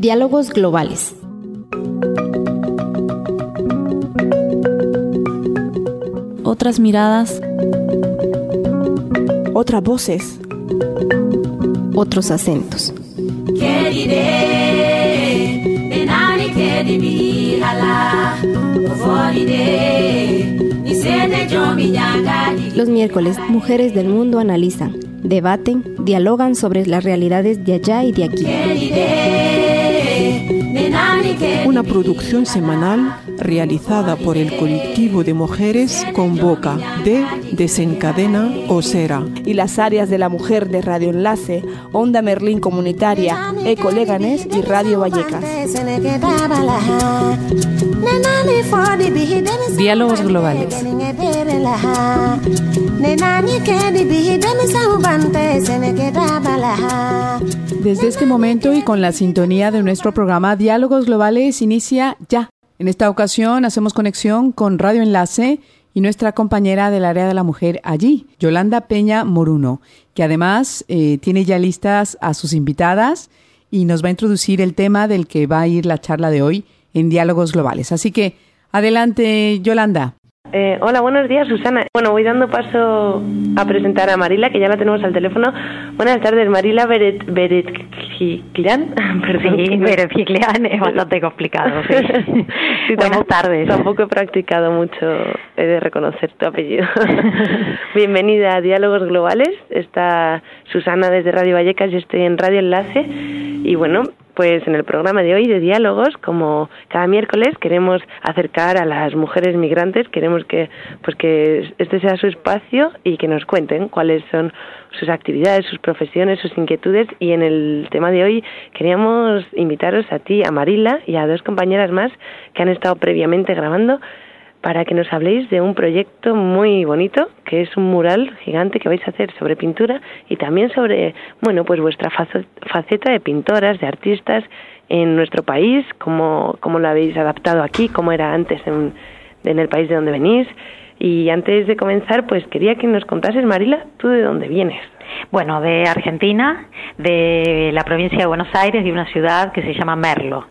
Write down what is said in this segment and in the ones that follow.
Diálogos globales. Otras miradas. Otras voces. Otros acentos. Los miércoles, mujeres del mundo analizan, debaten, dialogan sobre las realidades de allá y de aquí. Una producción semanal realizada por el colectivo de mujeres Convoca de Desencadena Osera y las áreas de la mujer de Radio Enlace, Onda Merlín Comunitaria, Eco Leganés y Radio Vallecas. Diálogos globales. Desde este momento y con la sintonía de nuestro programa Diálogos Globales inicia ya. En esta ocasión hacemos conexión con Radio Enlace y nuestra compañera del área de la mujer allí, Yolanda Peña Moruno, que además tiene ya listas a sus invitadas y nos va a introducir el tema del que va a ir la charla de hoy en Diálogos Globales. Así que adelante, Yolanda. Hola, buenos días, Susana. Bueno, voy dando paso a presentar a Marila, que ya la tenemos al teléfono. Buenas tardes, Marila Beretjiklian. Sí, Beretjiklian es bastante complicado, sí. Sí, buenas tardes. Tampoco he practicado mucho, he de reconocer tu apellido. Bienvenida a Diálogos Globales. Está Susana desde Radio Vallecas, yo estoy en Radio Enlace. Y bueno, pues en el programa de hoy de Diálogos, como cada miércoles, queremos acercar a las mujeres migrantes, queremos que este sea su espacio y que nos cuenten cuáles son sus actividades, sus profesiones, sus inquietudes. Y en el tema de hoy queríamos invitaros a ti, a Marila y a dos compañeras más que han estado previamente grabando para que nos habléis de un proyecto muy bonito, que es un mural gigante que vais a hacer sobre pintura y también sobre, bueno, pues vuestra faceta de pintoras, de artistas en nuestro país, cómo lo habéis adaptado aquí, cómo era antes en el país de donde venís. Y antes de comenzar, pues quería que nos contases, Marila, ¿tú de dónde vienes? Bueno, de Argentina, de la provincia de Buenos Aires, de una ciudad que se llama Merlo.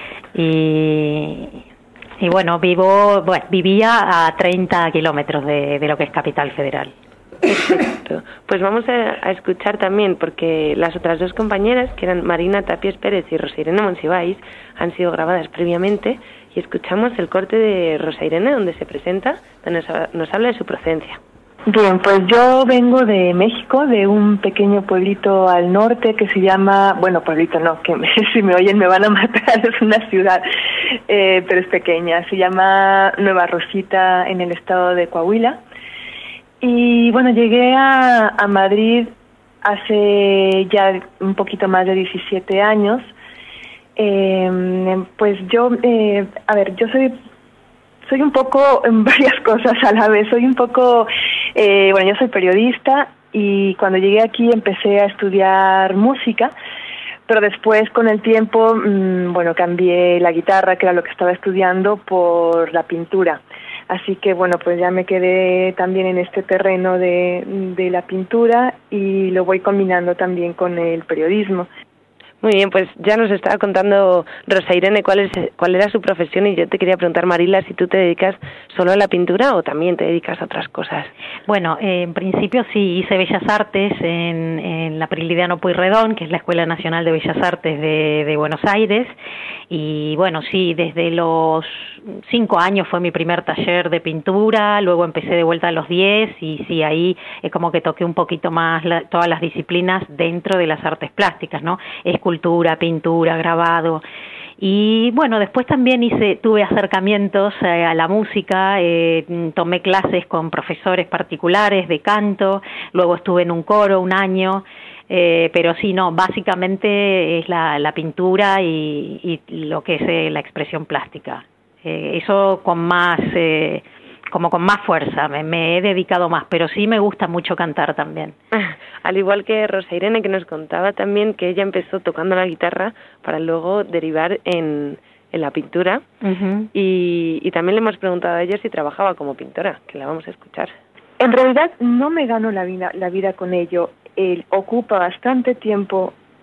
Y bueno, vivía a 30 kilómetros de lo que es Capital Federal. Perfecto. Pues vamos a escuchar también, porque las otras dos compañeras, que eran Marina Tapies Pérez y Rosa Irene Monsiváis, han sido grabadas previamente, y escuchamos el corte de Rosa Irene, donde se presenta, donde nos habla de su procedencia. Bien, pues yo vengo de México, de un pequeño pueblito al norte que se llama, bueno, pueblito no, que si me oyen me van a matar, es una ciudad, pero es pequeña, se llama Nueva Rosita en el estado de Coahuila. Y bueno, llegué a Madrid hace ya un poquito más de 17 años. Pues yo, yo soy un poco en varias cosas a la vez. Soy un poco, yo soy periodista y cuando llegué aquí empecé a estudiar música, pero después con el tiempo, cambié la guitarra, que era lo que estaba estudiando, por la pintura. Así que pues ya me quedé también en este terreno de la pintura y lo voy combinando también con el periodismo. Muy bien, pues ya nos estaba contando Rosa Irene cuál era su profesión, y yo te quería preguntar, Marila, si tú te dedicas solo a la pintura o también te dedicas a otras cosas. Bueno, en principio sí, hice Bellas Artes en la Prilidiano Pueyrredón, que es la Escuela Nacional de Bellas Artes de Buenos Aires, y bueno, sí, desde los 5 años fue mi primer taller de pintura, luego empecé de vuelta a los 10, y sí, ahí es como que toqué un poquito más todas las disciplinas dentro de las artes plásticas, ¿no? Escultura, pintura, grabado. Y bueno, después también tuve acercamientos a la música, tomé clases con profesores particulares de canto, luego estuve en un coro un año, pero sí, no, básicamente es la pintura y lo que es la expresión plástica. Eso con más fuerza, me he dedicado más, pero sí me gusta mucho cantar también. Al igual que Rosa Irene, que nos contaba también que ella empezó tocando la guitarra para luego derivar en la pintura. Uh-huh. Y también le hemos preguntado a ella si trabajaba como pintora, que la vamos a escuchar. En realidad no me gano la vida con ello. Ocupa bastante tiempo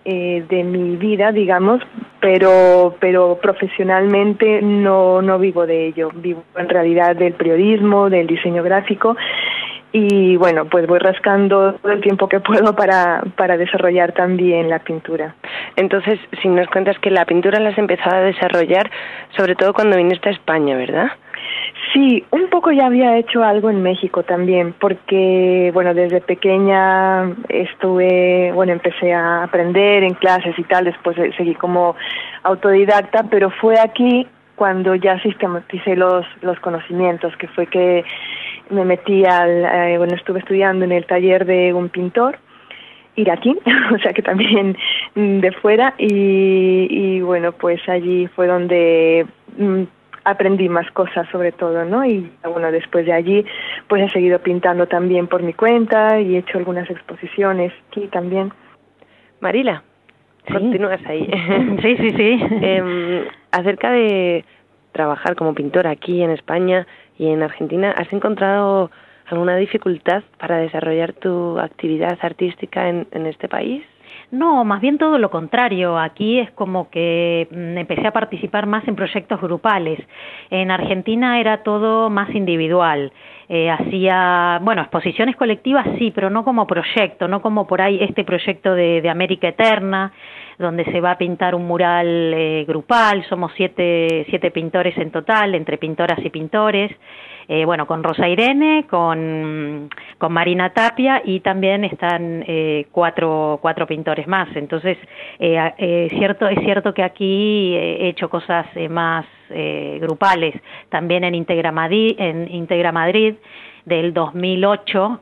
de mi vida, digamos, pero profesionalmente no vivo de ello. Vivo en realidad del periodismo, del diseño gráfico. Y bueno, pues voy rascando todo el tiempo que puedo para desarrollar también la pintura. Entonces, si nos cuentas que la pintura la has empezado a desarrollar, sobre todo cuando viniste a España, ¿verdad? Sí, un poco ya había hecho algo en México también, porque, bueno, desde pequeña empecé a aprender en clases y tal, después seguí como autodidacta, pero fue aquí cuando ya sistematicé los conocimientos, que fue que me metí estuve estudiando en el taller de un pintor iraquí, o sea que también de fuera, y bueno, pues allí fue donde aprendí más cosas sobre todo, ¿no? Y bueno, después de allí pues he seguido pintando también por mi cuenta y he hecho algunas exposiciones aquí también. Marila, sí. Continúas ahí. Sí. Acerca de trabajar como pintora aquí en España y en Argentina, ¿has encontrado alguna dificultad para desarrollar tu actividad artística en este país? No, más bien todo lo contrario. Aquí es como que empecé a participar más en proyectos grupales. En Argentina era todo más individual. Hacía, exposiciones colectivas sí, pero no como proyecto, no como por ahí este proyecto de América Eterna, donde se va a pintar un mural grupal. Somos siete pintores en total, entre pintoras y pintores. Con Rosa Irene, con Marina Tapia, y también están cuatro pintores más. Entonces, es cierto que aquí he hecho cosas más grupales, también en Integra Madrid del 2008,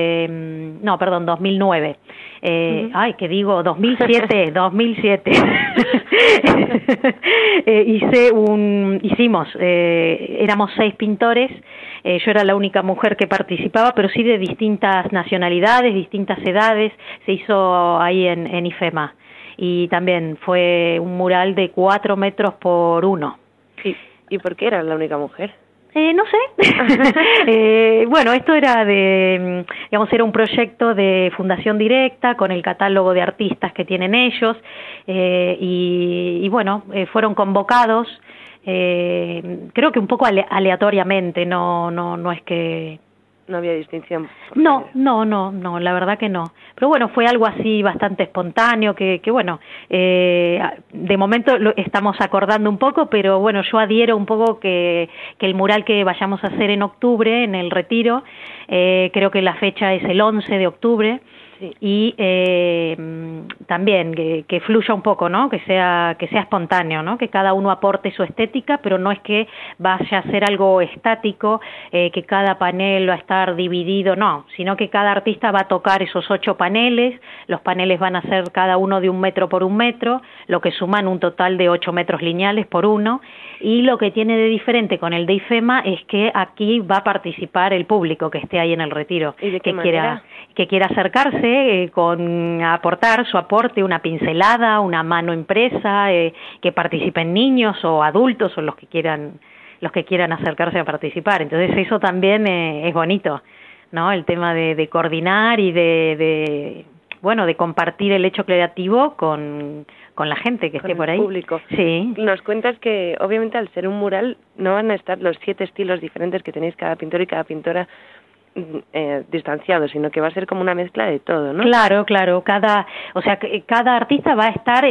2009. 2007. Éramos 6 pintores, yo era la única mujer que participaba, pero sí de distintas nacionalidades, distintas edades. Se hizo ahí en IFEMA, y también fue un mural de 4 metros por 1. ¿Y por qué era la única mujer? No sé. Esto era era un proyecto de fundación directa con el catálogo de artistas que tienen ellos, fueron convocados, creo que un poco aleatoriamente, no es que... No había distinción. No, la verdad que no. Pero bueno, fue algo así bastante espontáneo, que de momento lo estamos acordando un poco, pero bueno, yo adhiero un poco que el mural que vayamos a hacer en octubre, en el Retiro, creo que la fecha es el 11 de octubre, sí. Y también que fluya un poco, ¿no? Que sea espontáneo, ¿no? Que cada uno aporte su estética, pero no es que vaya a ser algo estático, que cada panel va a estar dividido, no, sino que cada artista va a tocar esos 8 paneles. Los paneles van a ser cada uno de 1 metro por 1 metro, lo que suman un total de 8 metros lineales por 1, y lo que tiene de diferente con el de IFEMA es que aquí va a participar el público que esté ahí en el Retiro. ¿Y de qué manera? Que quiera acercarse, aportar su aporte, una pincelada, una mano impresa, que participen niños o adultos o los que quieran acercarse a participar. Entonces eso también es bonito, ¿no? El tema de coordinar y de compartir el hecho creativo con la gente que esté por ahí. Con el público. Sí. Nos cuentas que obviamente al ser un mural no van a estar los 7 estilos diferentes que tenéis cada pintor y cada pintora distanciados, sino que va a ser como una mezcla de todo, ¿no? Claro, cada artista va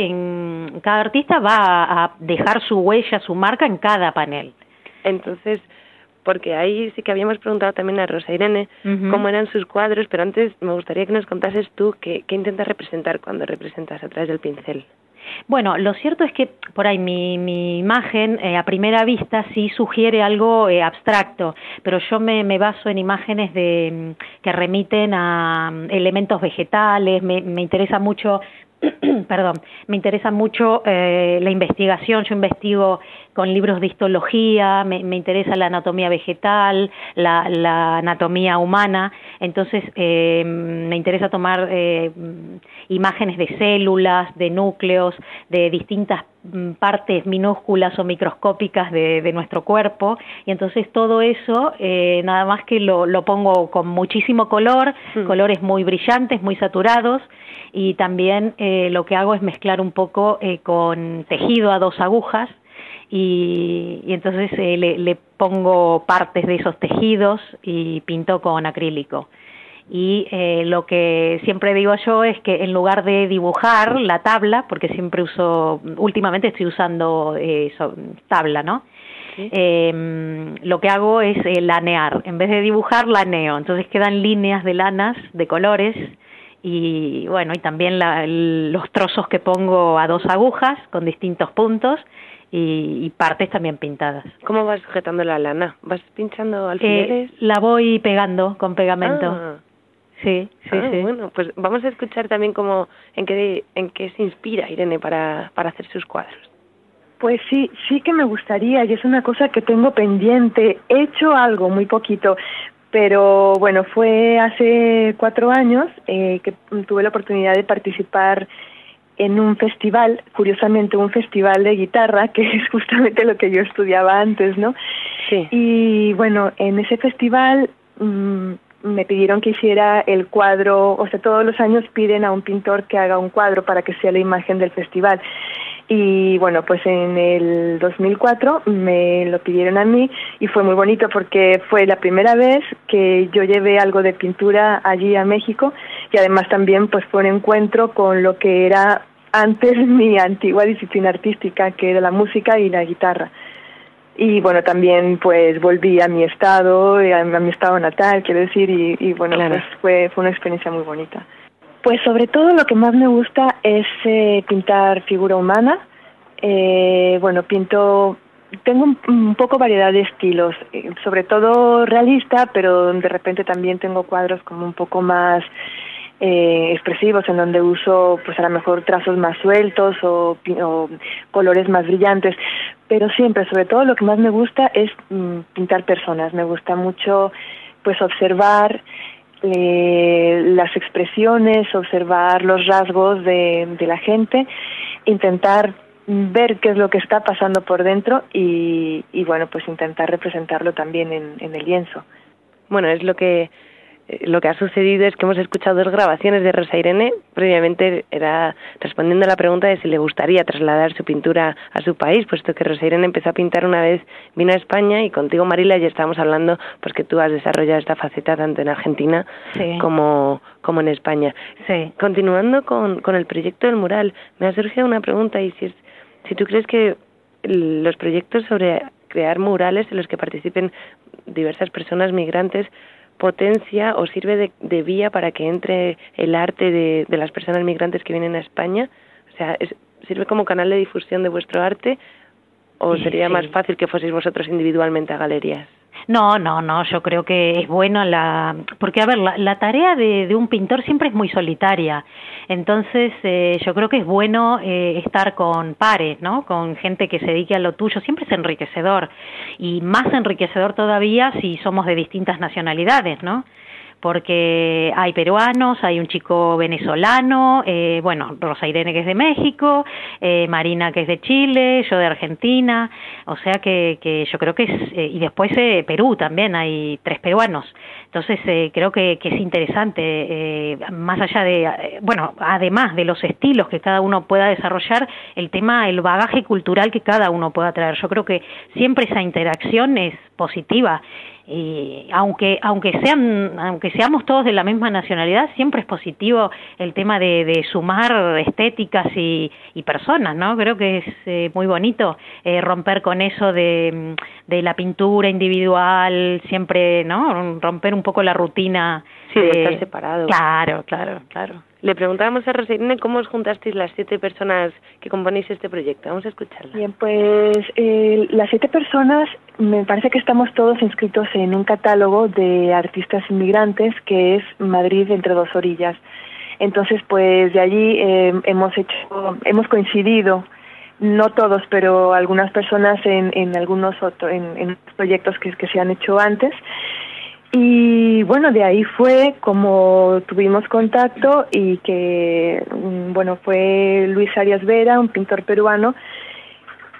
a dejar su huella, su marca en cada panel. Entonces, porque ahí sí que habíamos preguntado también a Rosa Irene cómo eran sus cuadros, pero antes me gustaría que nos contases tú qué intentas representar cuando representas a través del pincel. Bueno, lo cierto es que por ahí mi imagen a primera vista sí sugiere algo abstracto, pero yo me baso en imágenes que remiten a elementos vegetales. Me interesa mucho me interesa mucho la investigación. Yo investigo con libros de histología, me interesa la anatomía vegetal, la anatomía humana. Entonces me interesa tomar imágenes de células, de núcleos, de distintas partes minúsculas o microscópicas de nuestro cuerpo, y entonces todo eso nada más que lo pongo con muchísimo color, colores muy brillantes, muy saturados, y también lo que hago es mezclar un poco con tejido a 2 agujas, y entonces le pongo partes de esos tejidos y pinto con acrílico. Y lo que siempre digo yo es que en lugar de dibujar la tabla, porque últimamente estoy usando tabla, ¿no? ¿Sí? Lo que hago es lanear, en vez de dibujar laneo, entonces quedan líneas de lanas de colores, y bueno, y también los trozos que pongo a 2 agujas con distintos puntos, y partes también pintadas. ¿Cómo vas sujetando la lana? ¿Vas pinchando alfileres? La voy pegando con pegamento. Sí. Bueno, pues vamos a escuchar también en qué se inspira Irene para hacer sus cuadros. Pues sí que me gustaría, y es una cosa que tengo pendiente. He hecho algo, muy poquito, pero bueno, fue hace 4 años que tuve la oportunidad de participar en un festival, curiosamente un festival de guitarra, que es justamente lo que yo estudiaba antes, ¿no? Sí. Y bueno, en ese festival me pidieron que hiciera el cuadro, o sea, todos los años piden a un pintor que haga un cuadro para que sea la imagen del festival. Y bueno, pues en el 2004 me lo pidieron a mí, y fue muy bonito porque fue la primera vez que yo llevé algo de pintura allí a México, y además también pues fue un encuentro con lo que era antes mi antigua disciplina artística, que era la música y la guitarra. Y bueno, también pues volví a mi estado natal, quiero decir, y bueno, claro, pues fue una experiencia muy bonita. Pues sobre todo lo que más me gusta es pintar figura humana. Bueno, tengo un poco variedad de estilos, sobre todo realista, pero de repente también tengo cuadros como un poco más expresivos, en donde uso pues a lo mejor trazos más sueltos o colores más brillantes, pero siempre, sobre todo, lo que más me gusta es pintar personas. Me gusta mucho pues observar las expresiones, observar los rasgos de la gente, intentar ver qué es lo que está pasando por dentro y bueno, pues intentar representarlo también en el lienzo. Bueno, es lo que ha sucedido es que hemos escuchado 2 grabaciones de Rosa Irene. Previamente era respondiendo a la pregunta de si le gustaría trasladar su pintura a su país, puesto que Rosa Irene empezó a pintar una vez vino a España, y contigo, Marila, ya estábamos hablando pues que tú has desarrollado esta faceta tanto en Argentina como en España. Sí. Continuando con el proyecto del mural, me ha surgido una pregunta, y si tú crees que los proyectos sobre crear murales en los que participen diversas personas migrantes potencia o sirve de vía para que entre el arte de las personas migrantes que vienen a España. O sea, ¿sirve como canal de difusión de vuestro arte, o sería más fácil que fueseis vosotros individualmente a galerías? No, yo creo que es bueno porque a ver, la tarea de un pintor siempre es muy solitaria, entonces yo creo que es bueno estar con pares, ¿no? Con gente que se dedique a lo tuyo, siempre es enriquecedor, y más enriquecedor todavía si somos de distintas nacionalidades, ¿no? Porque hay peruanos, hay un chico venezolano, bueno, Rosa Irene, que es de México, Marina, que es de Chile, yo de Argentina, o sea que yo creo que es, y después Perú también, hay 3 peruanos, entonces creo que es interesante, más allá de, bueno, además de los estilos que cada uno pueda desarrollar, el bagaje cultural que cada uno pueda traer, yo creo que siempre esa interacción es positiva. Y aunque seamos todos de la misma nacionalidad, siempre es positivo el tema de sumar estéticas y personas, ¿no? Creo que es muy bonito romper con eso de la pintura individual, siempre, ¿no? Romper un poco la rutina. Sí, de estar separado. Claro. Le preguntábamos a Rosa Irene cómo os juntasteis las 7 personas que componéis este proyecto. Vamos a escucharla. Bien, pues las 7 personas, me parece que estamos todos inscritos en un catálogo de artistas inmigrantes que es Madrid entre 2 orillas. Entonces, pues de allí hemos coincidido, no todos, pero algunas personas en algunos en proyectos que se han hecho antes. Y bueno, de ahí fue como tuvimos contacto, y que bueno, fue Luis Arias Vera, un pintor peruano,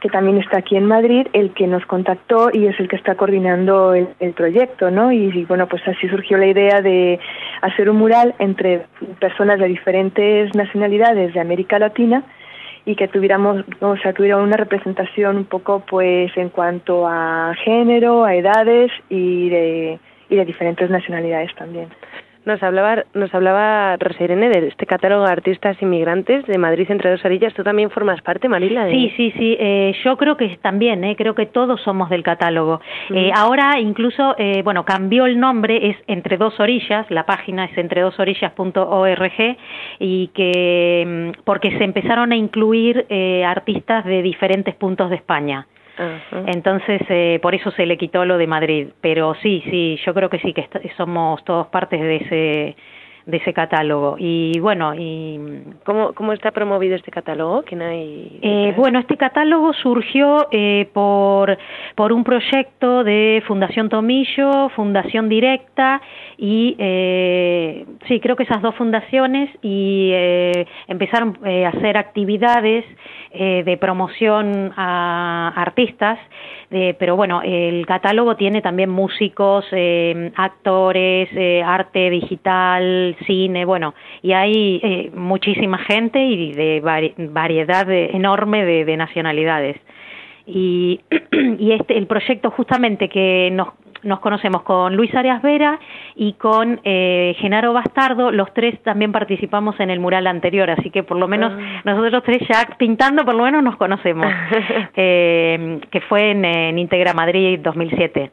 que también está aquí en Madrid, el que nos contactó y es el que está coordinando el proyecto, ¿no? Y bueno, pues así surgió la idea de hacer un mural entre personas de diferentes nacionalidades de América Latina y que tuviera una representación un poco pues en cuanto a género, a edades y de diferentes nacionalidades también. Nos hablaba Rosa Irene de este catálogo de artistas inmigrantes de Madrid entre dos orillas. ¿Tú también formas parte, Marila? Sí. Yo creo que también, creo que todos somos del catálogo. Ahora incluso, cambió el nombre, es Entre Dos Orillas, la página es entredosorillas.org y que porque se empezaron a incluir artistas de diferentes puntos de España. Uh-huh. Entonces, por eso se le quitó lo de Madrid. Pero sí, yo creo que sí, que somos todos partes de ese catálogo. Y bueno, ¿Cómo está promovido este catálogo? ¿Quién hay? Este catálogo surgió por un proyecto de Fundación Tomillo, Fundación Directa y sí, creo que esas dos fundaciones y empezaron a hacer actividades de promoción a artistas, pero bueno, el catálogo tiene también músicos, actores, arte digital, cine, bueno, y hay muchísima gente y de variedad enorme de nacionalidades. Y el proyecto justamente que nos conocemos con Luis Arias Vera y con Genaro Bastardo, los tres también participamos en el mural anterior, así que por lo menos nosotros tres ya pintando por lo menos nos conocemos, que fue en Integra Madrid 2007.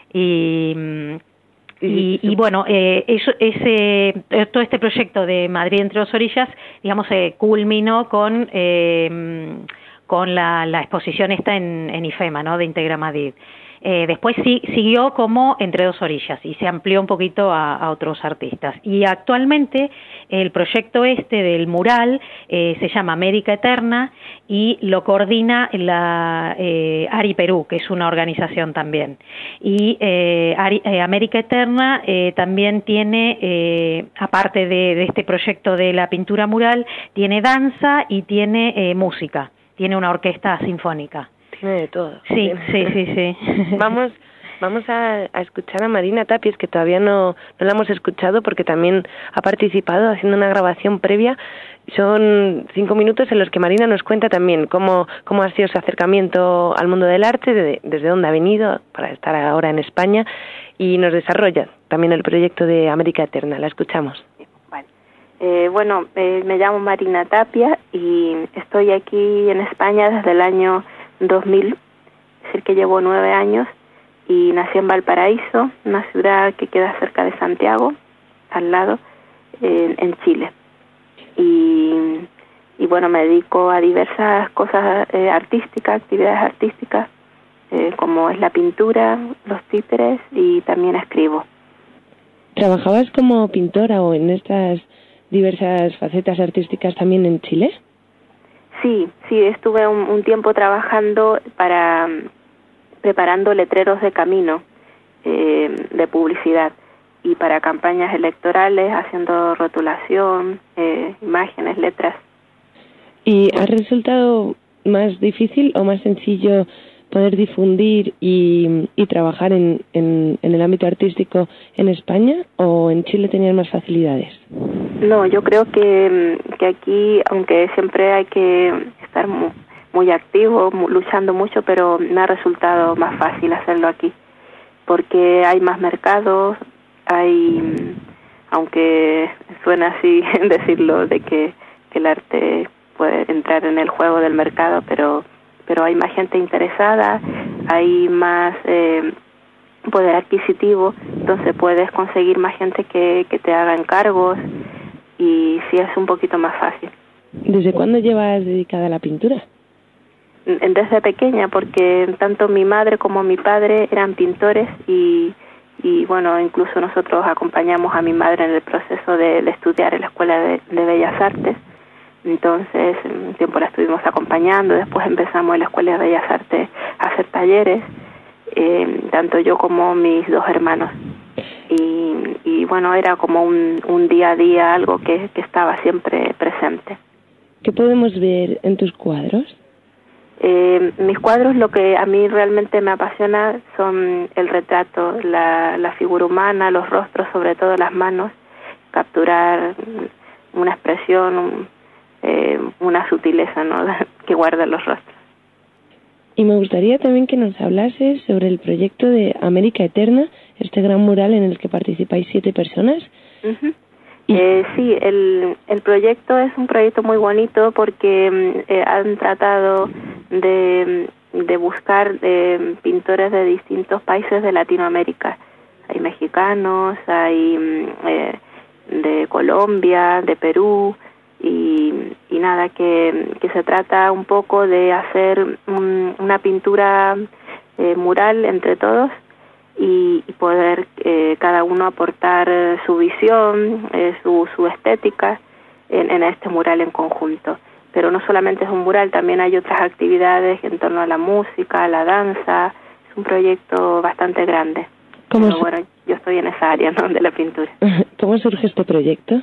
Y bueno, todo este proyecto de Madrid entre dos orillas, digamos, culminó con la exposición esta en IFEMA, ¿no?, de Integra Madrid. Después siguió como Entre Dos Orillas y se amplió un poquito a otros artistas. Y actualmente el proyecto del mural se llama América Eterna y lo coordina la ARI Perú, que es una organización también. Y América Eterna también tiene, aparte de este proyecto de la pintura mural, tiene danza y tiene música, tiene una orquesta sinfónica. Tiene de todo. Sí. Vamos a escuchar a Marina Tapies, que todavía no la hemos escuchado porque también ha participado haciendo una grabación previa. Son 5 minutos en los que Marina nos cuenta también cómo ha sido su acercamiento al mundo del arte, desde dónde ha venido para estar ahora en España, y nos desarrolla también el proyecto de América Eterna. La escuchamos. Me llamo Marina Tapia y estoy aquí en España desde el año 2000, es decir que llevo 9 años y nací en Valparaíso, una ciudad que queda cerca de Santiago, al lado, en Chile. Y bueno, me dedico a diversas cosas artísticas, actividades artísticas, como es la pintura, los títeres y también escribo. ¿Trabajabas como pintora o en estas diversas facetas artísticas también en Chile? Sí, estuve un tiempo trabajando preparando letreros de camino de publicidad y para campañas electorales, haciendo rotulación, imágenes, letras. ¿Y ha resultado más difícil o más sencillo poder difundir y trabajar en el ámbito artístico en España, o en Chile tenían más facilidades? No, yo creo que aquí, aunque siempre hay que estar muy activo, luchando mucho, pero me ha resultado más fácil hacerlo aquí, porque hay más mercados, aunque suena así decirlo, de que el arte puede entrar en el juego del mercado, pero hay más gente interesada, hay más poder adquisitivo, entonces puedes conseguir más gente que te haga encargos y sí es un poquito más fácil. ¿Desde cuándo llevas dedicada a la pintura? Desde pequeña, porque tanto mi madre como mi padre eran pintores y bueno, incluso nosotros acompañamos a mi madre en el proceso de estudiar en la Escuela de Bellas Artes. Entonces, un tiempo la estuvimos acompañando, después empezamos en la Escuela de Bellas Artes a hacer talleres, tanto yo como mis 2 hermanos. Y bueno, era como un día a día, algo que estaba siempre presente. ¿Qué podemos ver en tus cuadros? Mis cuadros, lo que a mí realmente me apasiona son el retrato, la figura humana, los rostros, sobre todo las manos, capturar una expresión, una sutileza, ¿no?, que guarda los rostros. Y me gustaría también que nos hablases sobre el proyecto de América Eterna, este gran mural en el que participáis 7 personas. Uh-huh. Sí, el proyecto es un proyecto muy bonito porque han tratado de buscar pintores de distintos países de Latinoamérica. Hay mexicanos, hay de Colombia, de Perú, y nada, que se trata un poco de hacer una pintura mural entre todos y poder cada uno aportar su visión, su estética en este mural en conjunto. Pero no solamente es un mural, también hay otras actividades en torno a la música, a la danza. Es un proyecto bastante grande. Pero bueno, yo estoy en esa área, ¿no?, de la pintura. ¿Cómo surge este proyecto?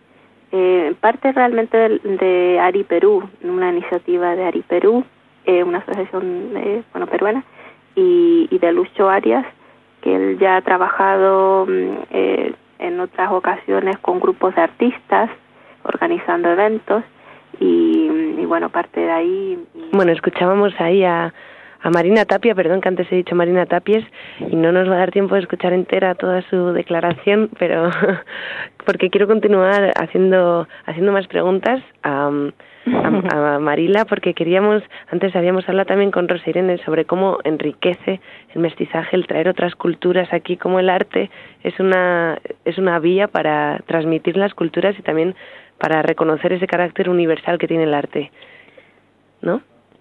Parte realmente de Ari Perú, una iniciativa de Ari Perú, una asociación peruana, y de Lucho Arias, que él ya ha trabajado en otras ocasiones con grupos de artistas, organizando eventos, y bueno, parte de ahí. Bueno, escuchábamos ahí a Marina Tapia, perdón que antes he dicho Marina Tapies, y no nos va a dar tiempo de escuchar entera toda su declaración, pero porque quiero continuar haciendo más preguntas a Marila, porque antes habíamos hablado también con Rosa Irene sobre cómo enriquece el mestizaje, el traer otras culturas aquí, cómo el arte es una vía para transmitir las culturas y también para reconocer ese carácter universal que tiene el arte, ¿no?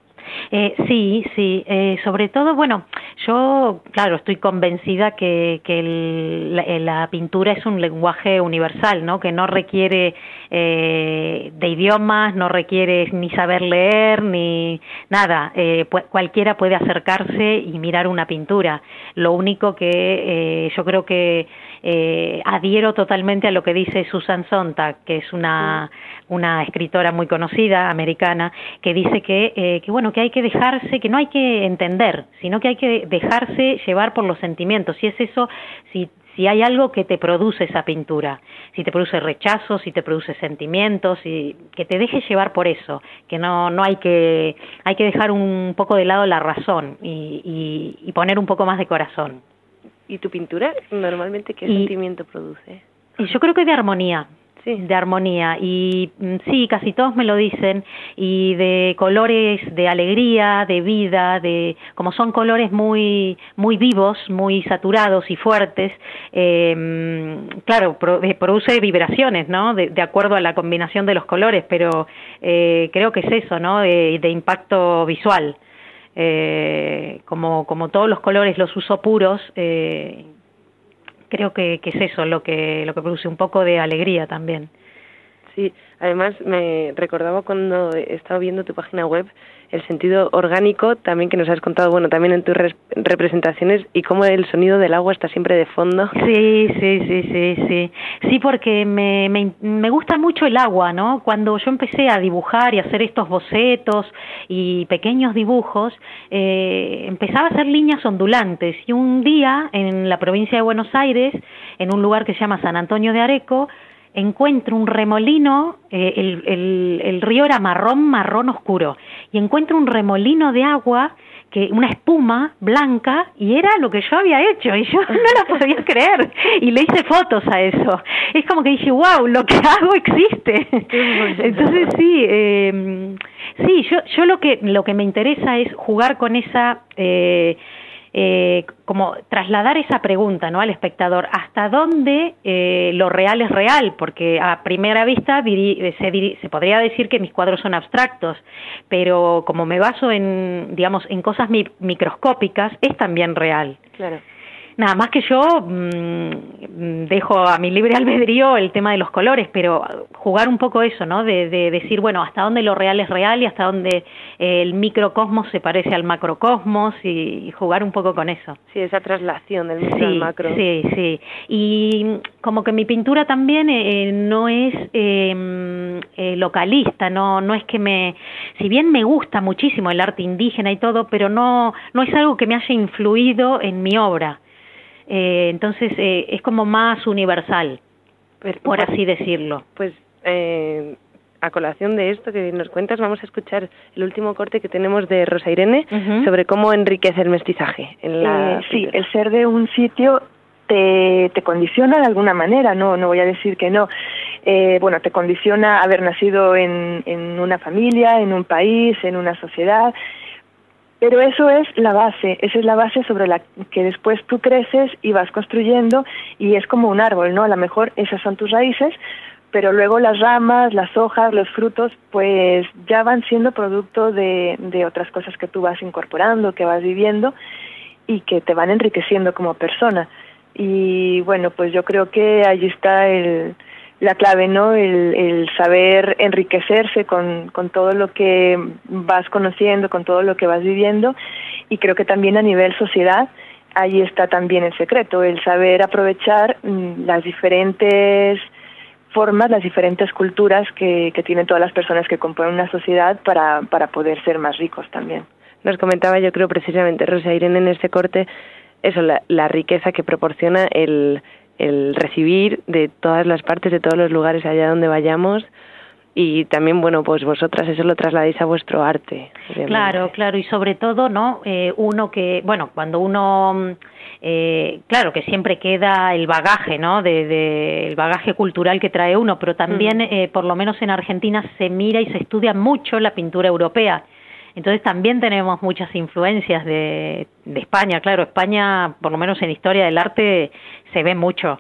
Sí, sobre todo, bueno, yo, claro, estoy convencida que la pintura es un lenguaje universal, ¿no?, que no requiere de idiomas, no requiere ni saber leer, ni nada, cualquiera puede acercarse y mirar una pintura. Lo único que yo creo que adhiero totalmente a lo que dice Susan Sontag, que es una escritora muy conocida, americana, que dice que hay que dejarse, que no hay que entender, sino que hay que dejarse llevar por los sentimientos. Si es eso, si hay algo que te produce esa pintura, si te produce rechazo, si te produce sentimientos, y que te dejes llevar por eso, que no hay que dejar un poco de lado la razón y poner un poco más de corazón. ¿Y tu pintura normalmente qué sentimiento produce? Y yo creo que de armonía. Sí, de armonía, y sí, casi todos me lo dicen, y de colores de alegría, de vida, como son colores muy muy vivos, muy saturados y fuertes, claro, produce vibraciones, ¿no?, de acuerdo a la combinación de los colores, pero creo que es eso, ¿no?, de impacto visual, como todos los colores los uso puros. Creo que es eso lo que produce un poco de alegría también. Sí, además me recordaba cuando he estado viendo tu página web el sentido orgánico también que nos has contado, bueno, también en tus representaciones, y cómo el sonido del agua está siempre de fondo. Sí, porque me gusta mucho el agua, ¿no? Cuando yo empecé a dibujar y a hacer estos bocetos y pequeños dibujos, empezaba a hacer líneas ondulantes, y un día en la provincia de Buenos Aires, en un lugar que se llama San Antonio de Areco, encuentro un remolino, el río era marrón oscuro, y encuentro un remolino de agua, una espuma blanca, y era lo que yo había hecho, y yo no la podía creer, y le hice fotos a eso. Es como que dije, wow, lo que hago existe. Entonces yo lo que me interesa es jugar con esa como trasladar esa pregunta, ¿no?, al espectador, ¿hasta dónde lo real es real? Porque a primera vista se podría decir que mis cuadros son abstractos, pero como me baso en cosas microscópicas, es también real. Claro. Nada más que yo dejo a mi libre albedrío el tema de los colores, pero jugar un poco eso, ¿no? De decir, bueno, hasta dónde lo real es real y hasta dónde el microcosmos se parece al macrocosmos y jugar un poco con eso. Sí, esa traslación del micro al macro. Sí. Y como que mi pintura también no es localista, no es que si bien me gusta muchísimo el arte indígena y todo, pero no es algo que me haya influido en mi obra. Entonces es como más universal, por así decirlo. Pues a colación de esto que nos cuentas, vamos a escuchar el último corte que tenemos de Rosa Irene sobre cómo enriquece el mestizaje. Sí, el ser de un sitio te condiciona de alguna manera, no voy a decir que no. Bueno, te condiciona haber nacido en una familia, en un país, en una sociedad. Pero eso es la base, esa es la base sobre la que después tú creces y vas construyendo y es como un árbol, ¿no? A lo mejor esas son tus raíces, pero luego las ramas, las hojas, los frutos, pues ya van siendo producto de otras cosas que tú vas incorporando, que vas viviendo y que te van enriqueciendo como persona. Y bueno, pues yo creo que allí está la clave, ¿no? El saber enriquecerse con todo lo que vas conociendo, con todo lo que vas viviendo, y creo que también a nivel sociedad ahí está también el secreto, el saber aprovechar las diferentes formas, las diferentes culturas que tienen todas las personas que componen una sociedad para poder ser más ricos también. Nos comentaba, yo creo, precisamente Rosa Irene en este corte, eso, la riqueza que proporciona el recibir de todas las partes, de todos los lugares allá donde vayamos, y también, bueno, pues vosotras eso lo trasladéis a vuestro arte. Obviamente. Claro, y sobre todo, ¿no? Cuando uno, claro que siempre queda el bagaje, ¿no? El bagaje cultural que trae uno, pero también, por lo menos en Argentina, se mira y se estudia mucho la pintura europea. Entonces también tenemos muchas influencias de España, claro, España, por lo menos en historia del arte, se ve mucho.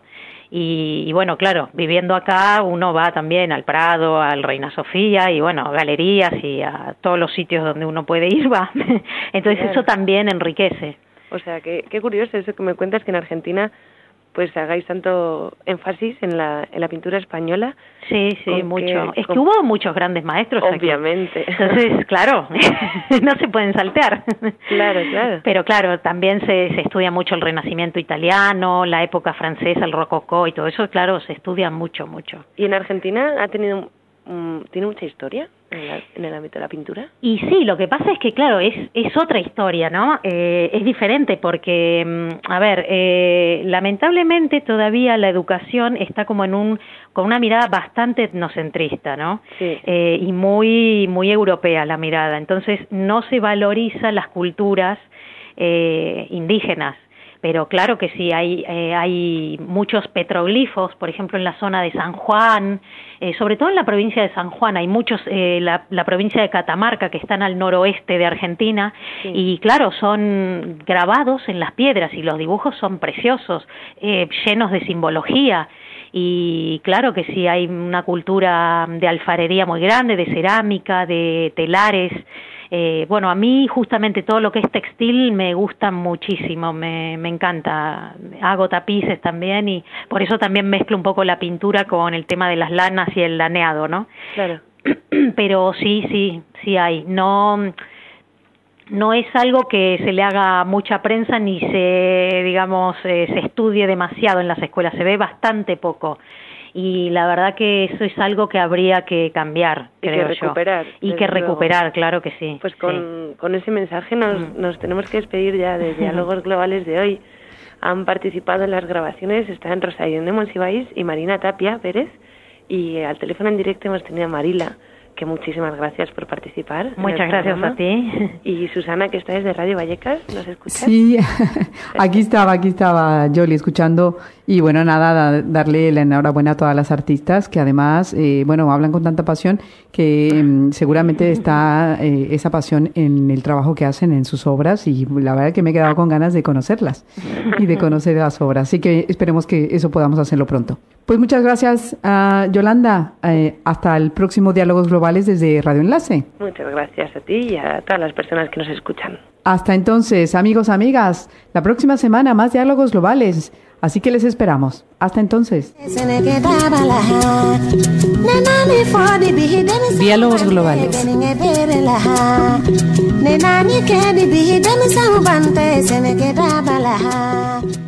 Y bueno, claro, viviendo acá uno va también al Prado, al Reina Sofía y bueno, a galerías y a todos los sitios donde uno puede ir va. Entonces claro. Eso también enriquece. O sea, qué curioso eso que me cuentas, que en Argentina pues hagáis tanto énfasis en la pintura española. Sí, mucho. Es que hubo muchos grandes maestros. Obviamente. Aquí. Entonces, claro, no se pueden saltear. Claro. Pero claro, también se estudia mucho el Renacimiento italiano, la época francesa, el Rococó y todo eso, claro, se estudia mucho. ¿Y en Argentina tiene mucha historia en el ámbito de la pintura? Y sí, lo que pasa es que, claro, es otra historia, ¿no? Es diferente porque, lamentablemente todavía la educación está como con una mirada bastante etnocentrista, ¿no? Sí. Y muy europea la mirada. Entonces no se valorizan las culturas indígenas. Pero claro que sí, hay muchos petroglifos, por ejemplo en la zona de San Juan, sobre todo en la provincia de San Juan, hay muchos, la provincia de Catamarca, que están al noroeste de Argentina, sí. Y claro, son grabados en las piedras y los dibujos son preciosos, llenos de simbología. Y claro que sí, hay una cultura de alfarería muy grande, de cerámica, de telares. A mí justamente todo lo que es textil me gusta muchísimo, me encanta. Hago tapices también y por eso también mezclo un poco la pintura con el tema de las lanas y el laneado, ¿no? Claro. Pero sí hay. No es algo que se le haga mucha prensa ni se estudie demasiado en las escuelas, se ve bastante poco. Y la verdad que eso es algo que habría que cambiar, creo yo. Y que recuperar, claro que sí. Pues con ese mensaje nos tenemos que despedir ya de Diálogos Globales de hoy. Han participado en las grabaciones, están Rosa Irene Monsiváis y Marina Tapia Pérez. Y al teléfono en directo hemos tenido a Marila, que muchísimas gracias por participar. Muchas gracias a ti. Y Susana, que está desde Radio Vallecas, ¿nos escuchas? Sí, aquí estaba Yoli escuchando. Y bueno, nada, darle la enhorabuena a todas las artistas que además, hablan con tanta pasión que seguramente está esa pasión en el trabajo que hacen en sus obras, y la verdad que me he quedado con ganas de conocerlas y de conocer las obras. Así que esperemos que eso podamos hacerlo pronto. Pues muchas gracias, Yolanda. Hasta el próximo Diálogos Globales. Globales desde Radio Enlace. Muchas gracias a ti y a todas las personas que nos escuchan. Hasta entonces, amigos, amigas, la próxima semana más Diálogos Globales, así que les esperamos. Hasta entonces. Diálogos Globales.